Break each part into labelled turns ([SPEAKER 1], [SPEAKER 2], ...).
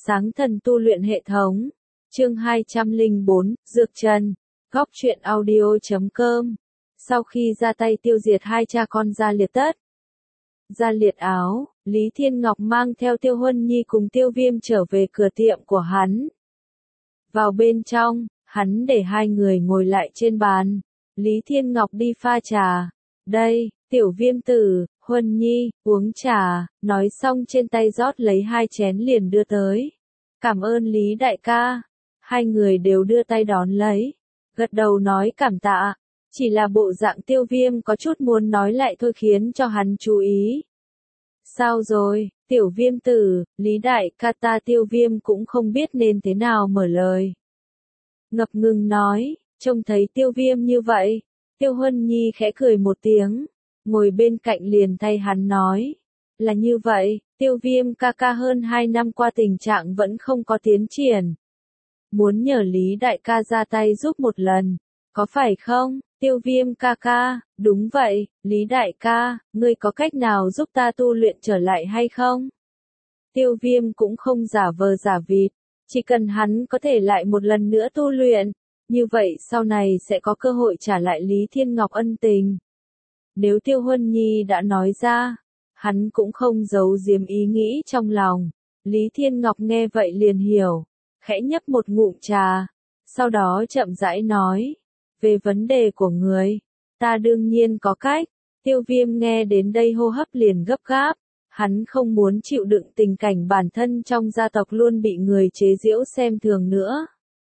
[SPEAKER 1] Sáng thần tu luyện hệ thống. Chương 204, Dược Trần. Góc truyện audio.com. Sau khi ra tay tiêu diệt hai cha con Gia Liệt Tất, Gia Liệt Áo, Lý Thiên Ngọc mang theo Tiêu Huân Nhi cùng Tiêu Viêm trở về cửa tiệm của hắn. Vào bên trong, hắn để hai người ngồi lại trên bàn. Lý Thiên Ngọc đi pha trà. Đây, Tiểu Viêm tử, Huân Nhi, uống trà, nói xong trên tay rót lấy hai chén liền đưa tới. Cảm ơn Lý đại ca. Hai người đều đưa tay đón lấy. Gật đầu nói cảm tạ. Chỉ là bộ dạng Tiêu Viêm có chút muốn nói lại thôi khiến cho hắn chú ý. Sao rồi, Tiểu Viêm tử, Lý đại ca ta Tiêu Viêm cũng không biết nên thế nào mở lời. Ngập ngừng nói, trông thấy Tiêu Viêm như vậy. Tiêu Huân Nhi khẽ cười một tiếng, ngồi bên cạnh liền thay hắn nói. Là như vậy, Tiêu Viêm ca ca hơn 2 năm qua tình trạng vẫn không có tiến triển. Muốn nhờ Lý đại ca ra tay giúp một lần, có phải không? Tiêu Viêm ca ca, đúng vậy, Lý đại ca, ngươi có cách nào giúp ta tu luyện trở lại hay không? Tiêu Viêm cũng không giả vờ giả vịt, chỉ cần hắn có thể lại một lần nữa tu luyện, như vậy sau này sẽ có cơ hội trả lại Lý Thiên Ngọc ân tình. Nếu Tiêu Huân Nhi đã nói ra, hắn cũng không giấu giếm ý nghĩ trong lòng. Lý Thiên Ngọc nghe vậy liền hiểu, khẽ nhấp một ngụm trà, sau đó chậm rãi nói, về vấn đề của người, ta đương nhiên có cách. Tiêu Viêm nghe đến đây hô hấp liền gấp gáp, hắn không muốn chịu đựng tình cảnh bản thân trong gia tộc luôn bị người chế giễu xem thường nữa.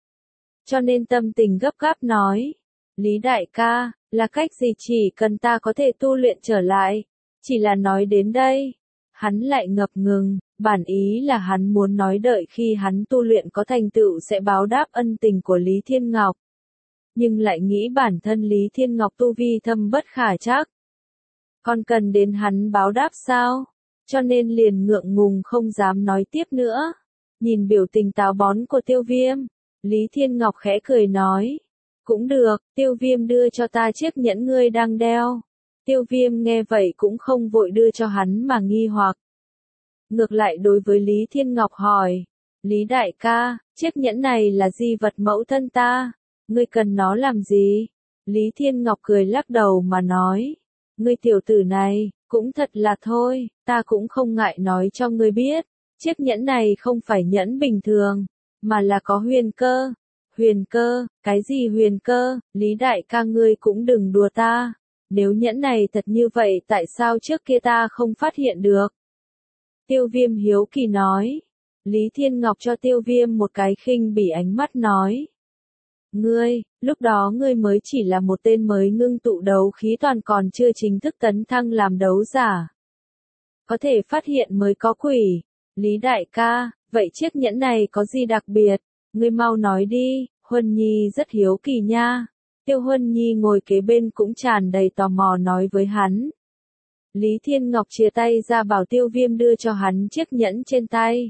[SPEAKER 1] Cho nên tâm tình gấp gáp nói, Lý đại ca, là cách gì chỉ cần ta có thể tu luyện trở lại. Chỉ là nói đến đây, hắn lại ngập ngừng, bản ý là hắn muốn nói đợi khi hắn tu luyện có thành tựu sẽ báo đáp ân tình của Lý Thiên Ngọc. Nhưng lại nghĩ bản thân Lý Thiên Ngọc tu vi thâm bất khả trắc. Còn cần đến hắn báo đáp sao? Cho nên liền ngượng ngùng không dám nói tiếp nữa. Nhìn biểu tình táo bón của Tiêu Viêm, Lý Thiên Ngọc khẽ cười nói. Cũng được, Tiêu Viêm đưa cho ta chiếc nhẫn ngươi đang đeo. Tiêu Viêm nghe vậy cũng không vội đưa cho hắn mà nghi hoặc. Ngược lại đối với Lý Thiên Ngọc hỏi, Lý đại ca, chiếc nhẫn này là di vật mẫu thân ta, ngươi cần nó làm gì? Lý Thiên Ngọc cười lắc đầu mà nói, ngươi tiểu tử này, cũng thật là thôi, ta cũng không ngại nói cho ngươi biết, chiếc nhẫn này không phải nhẫn bình thường, mà là có huyền cơ. Huyền cơ, cái gì huyền cơ? Lý đại ca ngươi cũng đừng đùa ta. Nếu nhẫn này thật như vậy tại sao trước kia ta không phát hiện được? Tiêu Viêm hiếu kỳ nói. Lý Thiên Ngọc cho Tiêu Viêm một cái khinh bỉ ánh mắt nói. Ngươi, lúc đó ngươi mới chỉ là một tên mới ngưng tụ đấu khí toàn còn chưa chính thức tấn thăng làm đấu giả. Có thể phát hiện mới có quỷ. Lý đại ca, vậy chiếc nhẫn này có gì đặc biệt? Ngươi mau nói đi, Huân Nhi rất hiếu kỳ nha. Tiêu Huân Nhi ngồi kế bên cũng tràn đầy tò mò nói với hắn. Lý Thiên Ngọc chia tay ra bảo Tiêu Viêm đưa cho hắn chiếc nhẫn trên tay.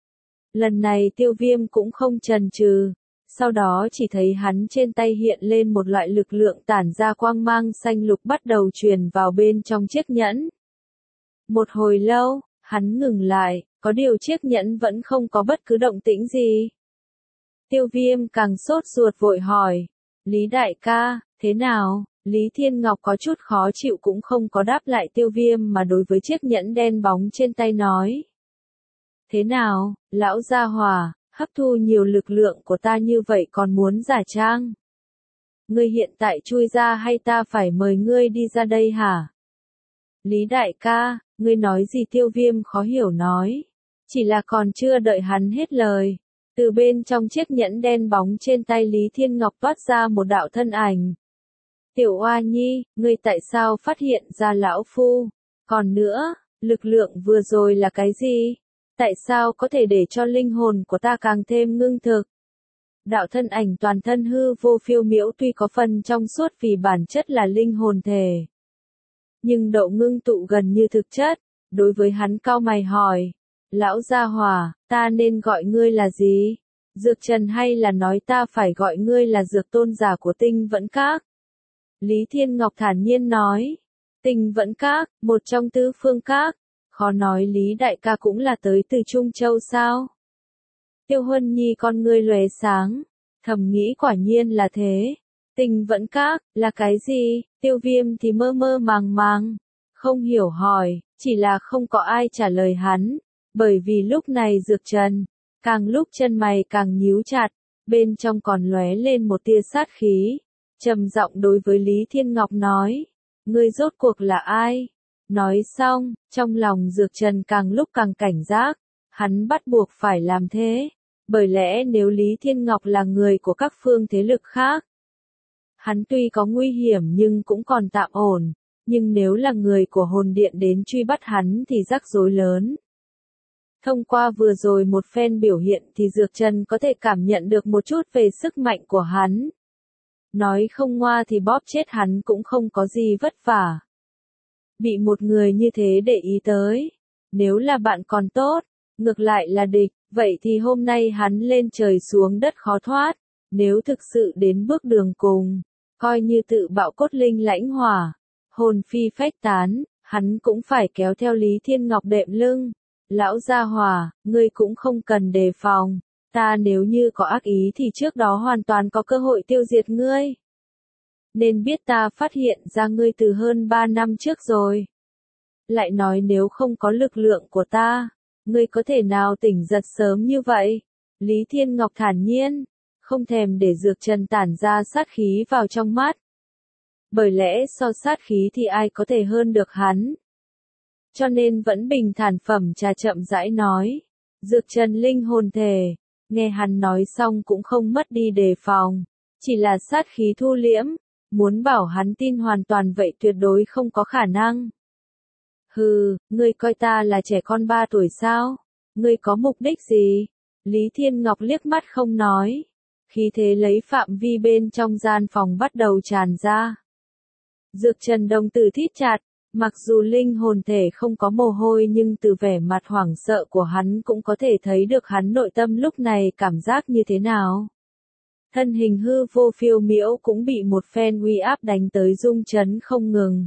[SPEAKER 1] Lần này Tiêu Viêm cũng không chần chừ, sau đó chỉ thấy hắn trên tay hiện lên một loại lực lượng tản ra quang mang xanh lục bắt đầu truyền vào bên trong chiếc nhẫn. Một hồi lâu, hắn ngừng lại, có điều chiếc nhẫn vẫn không có bất cứ động tĩnh gì. Tiêu Viêm càng sốt ruột vội hỏi, Lý đại ca, thế nào? Lý Thiên Ngọc có chút khó chịu cũng không có đáp lại Tiêu Viêm mà đối với chiếc nhẫn đen bóng trên tay nói. Thế nào, lão gia hỏa, hấp thu nhiều lực lượng của ta như vậy còn muốn giả trang? Ngươi hiện tại chui ra hay ta phải mời ngươi đi ra đây hả? Lý đại ca, ngươi nói gì? Tiêu Viêm khó hiểu nói. Chỉ là còn chưa đợi hắn hết lời. Từ bên trong chiếc nhẫn đen bóng trên tay Lý Thiên Ngọc toát ra một đạo thân ảnh. Tiểu Oa Nhi, ngươi tại sao phát hiện ra lão phu? Còn nữa, lực lượng vừa rồi là cái gì? Tại sao có thể để cho linh hồn của ta càng thêm ngưng thực? Đạo thân ảnh toàn thân hư vô phiêu miễu tuy có phần trong suốt vì bản chất là linh hồn thể. Nhưng độ ngưng tụ gần như thực chất, đối với hắn cau mày hỏi. Lão gia hỏa, ta nên gọi ngươi là gì? Dược Trần hay là nói ta phải gọi ngươi là dược tôn giả của Tinh Vẫn Các? Lý Thiên Ngọc thản nhiên nói. Tinh Vẫn Các, một trong tứ phương các. Khó nói Lý đại ca cũng là tới từ Trung Châu sao? Tiêu Huân Nhi con ngươi lóe sáng, thầm nghĩ quả nhiên là thế. Tình vẫn các, là cái gì? Tiêu Viêm thì mơ mơ màng màng, không hiểu hỏi, chỉ là không có ai trả lời hắn, bởi vì lúc này Dược Trần, càng lúc chân mày càng nhíu chặt, bên trong còn lóe lên một tia sát khí, trầm giọng đối với Lý Thiên Ngọc nói, ngươi rốt cuộc là ai? Nói xong, trong lòng Dược Trần càng lúc càng cảnh giác, hắn bắt buộc phải làm thế, bởi lẽ nếu Lý Thiên Ngọc là người của các phương thế lực khác, hắn tuy có nguy hiểm nhưng cũng còn tạm ổn, nhưng nếu là người của hồn điện đến truy bắt hắn thì rắc rối lớn. Thông qua vừa rồi một phen biểu hiện thì Dược Trần có thể cảm nhận được một chút về sức mạnh của hắn. Nói không ngoa thì bóp chết hắn cũng không có gì vất vả. Bị một người như thế để ý tới, nếu là bạn còn tốt, ngược lại là địch, vậy thì hôm nay hắn lên trời xuống đất khó thoát, nếu thực sự đến bước đường cùng, coi như tự bạo cốt linh lãnh hỏa, hồn phi phách tán, hắn cũng phải kéo theo Lý Thiên Ngọc đệm lưng. Lão gia hỏa, ngươi cũng không cần đề phòng, ta nếu như có ác ý thì trước đó hoàn toàn có cơ hội tiêu diệt ngươi. Nên biết ta phát hiện ra ngươi từ hơn 3 năm trước rồi. Lại nói nếu không có lực lượng của ta, ngươi có thể nào tỉnh giật sớm như vậy? Lý Thiên Ngọc thản nhiên, không thèm để Dược Trần tản ra sát khí vào trong mắt. Bởi lẽ so sát khí thì ai có thể hơn được hắn. Cho nên vẫn bình thản phẩm trà chậm rãi nói. Dược Trần linh hồn thể, nghe hắn nói xong cũng không mất đi đề phòng, chỉ là sát khí thu liễm, muốn bảo hắn tin hoàn toàn vậy tuyệt đối không có khả năng. Hừ, ngươi coi ta là trẻ con 3 tuổi sao? Ngươi có mục đích gì? Lý Thiên Ngọc liếc mắt không nói, khí thế lấy phạm vi bên trong gian phòng bắt đầu tràn ra. Dược Trần đồng tử thít chặt. Mặc dù linh hồn thể không có mồ hôi nhưng từ vẻ mặt hoảng sợ của hắn cũng có thể thấy được hắn nội tâm lúc này cảm giác như thế nào. Thân hình hư vô phiêu miễu cũng bị một phen uy áp đánh tới rung chấn không ngừng.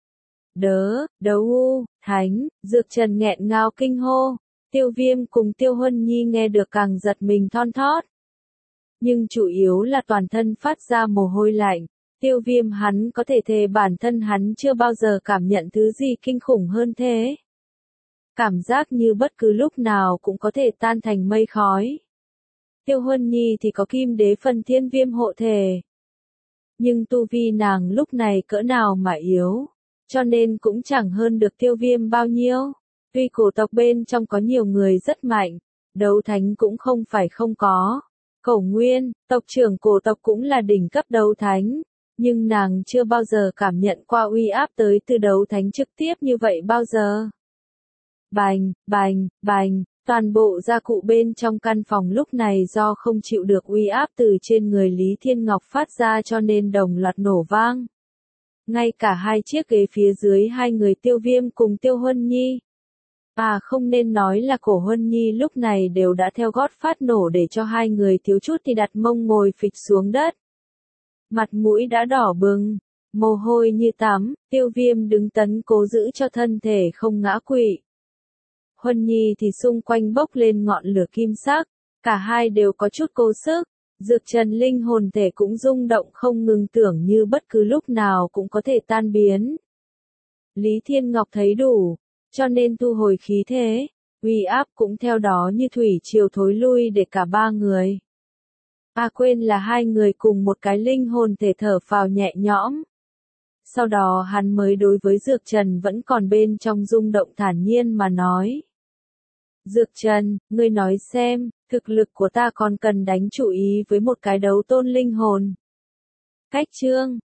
[SPEAKER 1] Đấu thánh, Dược Trần nghẹn ngào kinh hô, Tiêu Viêm cùng Tiêu Huân Nhi nghe được càng giật mình thon thót. Nhưng chủ yếu là toàn thân phát ra mồ hôi lạnh. Tiêu Viêm hắn có thể thề bản thân hắn chưa bao giờ cảm nhận thứ gì kinh khủng hơn thế. Cảm giác như bất cứ lúc nào cũng có thể tan thành mây khói. Tiêu Huân Nhi thì có Kim Đế Phần Thiên Viêm hộ thể. Nhưng tu vi nàng lúc này cỡ nào mà yếu, cho nên cũng chẳng hơn được Tiêu Viêm bao nhiêu. Tuy cổ tộc bên trong có nhiều người rất mạnh, đấu thánh cũng không phải không có. Cổ Nguyên, tộc trưởng cổ tộc cũng là đỉnh cấp đấu thánh. Nhưng nàng chưa bao giờ cảm nhận qua uy áp tới từ đấu thánh trực tiếp như vậy bao giờ. Bành, bành, bành, toàn bộ gia cụ bên trong căn phòng lúc này do không chịu được uy áp từ trên người Lý Thiên Ngọc phát ra cho nên đồng loạt nổ vang. Ngay cả hai chiếc ghế phía dưới hai người Tiêu Viêm cùng Tiêu Huân Nhi. Không nên nói là cổ Huân Nhi lúc này đều đã theo gót phát nổ để cho hai người thiếu chút thì đặt mông ngồi phịch xuống đất. Mặt mũi đã đỏ bừng, mồ hôi như tắm, Tiêu Viêm đứng tấn cố giữ cho thân thể không ngã quỵ. Huân Nhi thì xung quanh bốc lên ngọn lửa kim sắc, cả hai đều có chút cố sức, Dược Trần linh hồn thể cũng rung động không ngừng tưởng như bất cứ lúc nào cũng có thể tan biến. Lý Thiên Ngọc thấy đủ, cho nên thu hồi khí thế, uy áp cũng theo đó như thủy triều thối lui để cả ba người. Quên là hai người cùng một cái linh hồn thể thở phào nhẹ nhõm. Sau đó hắn mới đối với Dược Trần vẫn còn bên trong rung động thản nhiên mà nói. Dược Trần, ngươi nói xem, thực lực của ta còn cần đánh chú ý với một cái đấu tôn linh hồn. Cách chương